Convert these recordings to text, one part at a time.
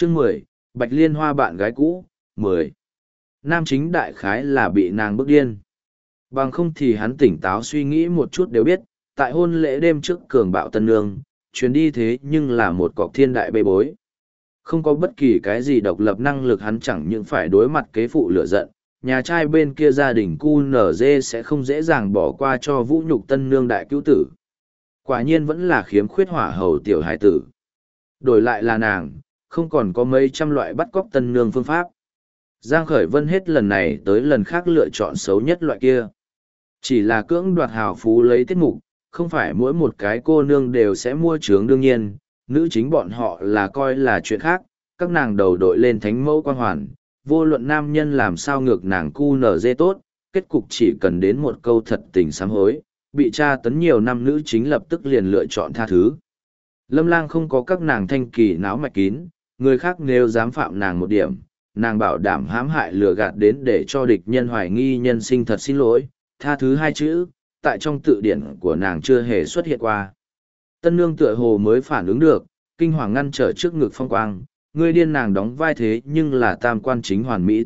Chương 10, Bạch Liên Hoa bạn gái cũ, 10. Nam chính đại khái là bị nàng bức điên. Bằng không thì hắn tỉnh táo suy nghĩ một chút đều biết, tại hôn lễ đêm trước cường bạo tân nương, chuyến đi thế nhưng là một cọc thiên đại bê bối. Không có bất kỳ cái gì độc lập năng lực, hắn chẳng những phải đối mặt kế phụ lửa giận, nhà trai bên kia gia đình QNZ sẽ không dễ dàng bỏ qua cho vũ nhục tân nương đại cứu tử. Quả nhiên vẫn là khiếm khuyết hỏa hầu tiểu hải tử. Đổi lại là nàng, không còn có mấy trăm loại bắt cóc tân nương phương pháp. Giang Khởi Vân hết lần này tới lần khác lựa chọn xấu nhất loại kia. Chỉ là cưỡng đoạt hào phú lấy tiết mục, không phải mỗi một cái cô nương đều sẽ mua trướng. Đương nhiên, nữ chính bọn họ là coi là chuyện khác, các nàng đầu đội lên thánh mẫu quan hoàn, vô luận nam nhân làm sao ngược nàng QNZ tốt, kết cục chỉ cần đến một câu thật tình sám hối, bị tra tấn nhiều năm nữ chính lập tức liền lựa chọn tha thứ. Lâm Lang không có các nàng thanh kỳ náo mạch kín, người khác nếu dám phạm nàng một điểm, nàng bảo đảm hãm hại lừa gạt đến để cho địch nhân hoài nghi nhân sinh thật xin lỗi, tha thứ hai chữ, tại trong tự điển của nàng chưa hề xuất hiện qua. Tân nương tựa hồ mới phản ứng được, kinh hoàng ngăn trở trước ngực phong quang, người điên nàng đóng vai thế nhưng là tam quan chính hoàn mỹ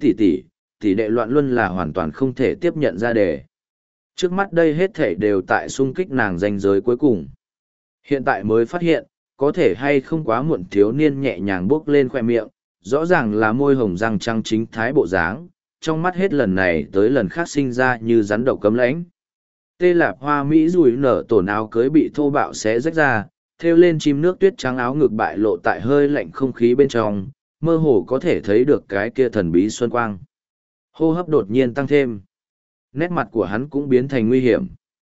tỷ đệ loạn luân là hoàn toàn không thể tiếp nhận ra đề. Trước mắt đây hết thể đều tại xung kích nàng ranh giới cuối cùng. Hiện tại mới phát hiện, có thể hay không quá muộn, thiếu niên nhẹ nhàng bước lên khoe miệng, rõ ràng là môi hồng răng trăng chính thái bộ dáng, trong mắt hết lần này tới lần khác sinh ra như rắn độc cấm lãnh. Tê lạp hoa mỹ rùi nở tổn áo cưới bị thô bạo xé rách ra, thêu lên chim nước tuyết trắng áo ngực bại lộ tại hơi lạnh không khí bên trong, mơ hồ có thể thấy được cái kia thần bí xuân quang. Hô hấp đột nhiên tăng thêm. Nét mặt của hắn cũng biến thành nguy hiểm.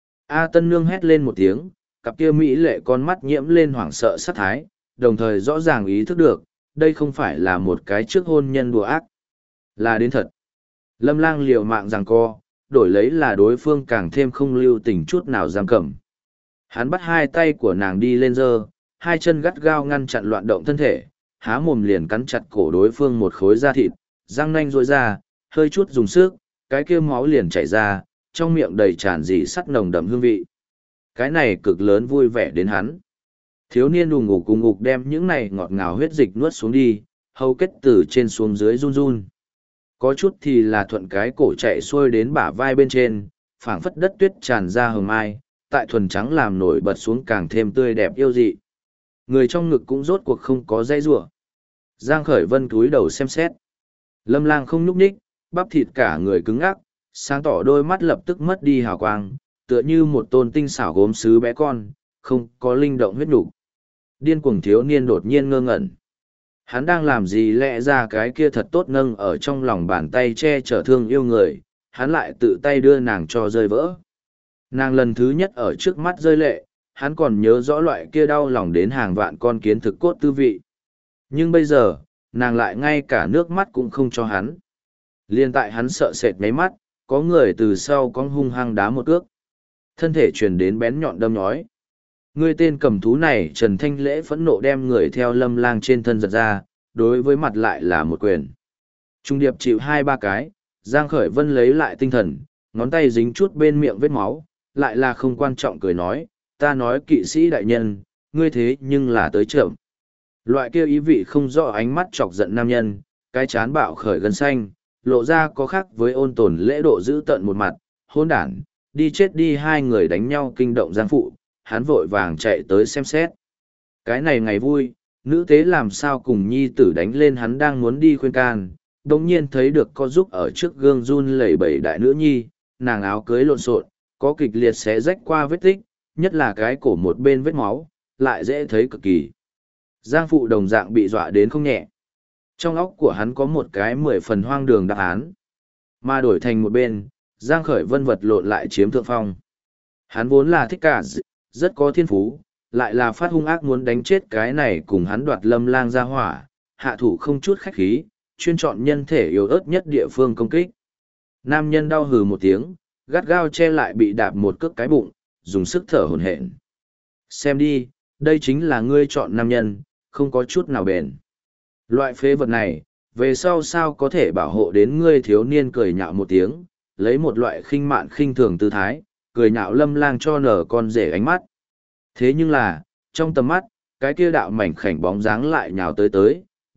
A tân nương hét lên một tiếng, cặp kia mỹ lệ con mắt nhiễm lên hoảng sợ sát thái, đồng thời rõ ràng ý thức được, đây không phải là một cái trước hôn nhân đùa ác, là đến thật. Lâm Lang liều mạng giằng co, đổi lấy là đối phương càng thêm không lưu tình chút nào giam cầm. Hắn bắt hai tay của nàng đi lên giơ, hai chân gắt gao ngăn chặn loạn động thân thể, há mồm liền cắn chặt cổ đối phương một khối da thịt, răng nanh rỗi ra, hơi chút dùng sức, cái kia máu liền chảy ra, trong miệng đầy tràn dị sắt nồng đậm hương vị. Cái này cực lớn vui vẻ đến hắn. Thiếu niên đùng ngục cùng ngục đem những này ngọt ngào huyết dịch nuốt xuống đi, hầu kết từ trên xuống dưới run run. Có chút thì là thuận cái cổ chạy xuôi đến bả vai bên trên, phảng phất đất tuyết tràn ra hồng mai, tại thuần trắng làm nổi bật xuống càng thêm tươi đẹp yêu dị. Người trong ngực cũng rốt cuộc không có dây rủa. Giang Khởi Vân cúi đầu xem xét. Lâm Lang không nhúc nhích, bắp thịt cả người cứng ngắc, sáng tỏ đôi mắt lập tức mất đi hào quang, tựa như một tôn tinh xảo gốm sứ bé con, không có linh động huyết nục. Điên cuồng thiếu niên đột nhiên ngơ ngẩn. Hắn đang làm gì, lẽ ra cái kia thật tốt nâng ở trong lòng bàn tay che chở thương yêu người, hắn lại tự tay đưa nàng cho rơi vỡ. Nàng lần thứ nhất ở trước mắt rơi lệ, hắn còn nhớ rõ loại kia đau lòng đến hàng vạn con kiến thực cốt tư vị. Nhưng bây giờ, nàng lại ngay cả nước mắt cũng không cho hắn. Liên tại hắn sợ sệt mấy mắt, có người từ sau con hung hăng đá một cước. Thân thể truyền đến bén nhọn đâm nhói. Người tên cầm thú này Trần Thanh Lễ phẫn nộ đem người theo Lâm Lang trên thân giật ra, đối với mặt lại là một quyền. Trung điệp chịu 2-3 cái, Giang Khởi Vân lấy lại tinh thần, ngón tay dính chút bên miệng vết máu, lại là không quan trọng cười nói, ta nói kỵ sĩ đại nhân, ngươi thế nhưng là tới trưởng. Loại kia ý vị không rõ ánh mắt chọc giận nam nhân, cái chán bạo khởi gân xanh, lộ ra có khác với ôn tồn lễ độ giữ tận một mặt, hôn đản, đi chết đi. Hai người đánh nhau kinh động Giang phụ, hắn vội vàng chạy tới xem xét. Cái này ngày vui, nữ tế làm sao cùng nhi tử đánh lên, hắn đang muốn đi khuyên can, đồng nhiên thấy được có giúp ở trước gương run lẩy bẩy đại nữ nhi, nàng áo cưới lộn xộn, có kịch liệt xé rách qua vết tích, nhất là cái cổ một bên vết máu, lại dễ thấy cực kỳ. Giang phụ đồng dạng bị dọa đến không nhẹ. Trong óc của hắn có một cái 10 phần hoang đường đáp án, mà đổi thành một bên, Giang Khởi Vân vật lộn lại chiếm thượng phong. Hắn vốn là thích cả, rất có thiên phú, lại là phát hung ác muốn đánh chết cái này cùng hắn đoạt Lâm Lang ra hỏa, hạ thủ không chút khách khí, chuyên chọn nhân thể yếu ớt nhất địa phương công kích. Nam nhân đau hừ một tiếng, gắt gao che lại bị đạp một cước cái bụng, dùng sức thở hổn hển. Xem đi, đây chính là ngươi chọn nam nhân, không có chút nào bền. Loại phế vật này, về sau sao có thể bảo hộ đến ngươi? Thiếu niên cười nhạo một tiếng, lấy một loại khinh mạn khinh thường tư thái, cười nhạo Lâm Lang cho nở con rể ánh mắt. Thế nhưng là, trong tầm mắt, cái kia đạo mảnh khảnh bóng dáng lại nhào tới,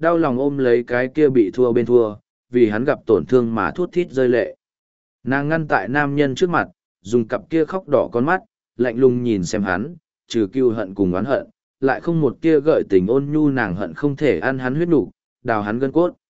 đau lòng ôm lấy cái kia bị thua bên thua, vì hắn gặp tổn thương mà thút thít rơi lệ. Nàng ngăn tại nam nhân trước mặt, dùng cặp kia khóc đỏ con mắt, lạnh lùng nhìn xem hắn, trừ cừu hận cùng oán hận, lại không một tia gợi tình ôn nhu, nàng hận không thể ăn hắn huyết nục, đào hắn gân cốt.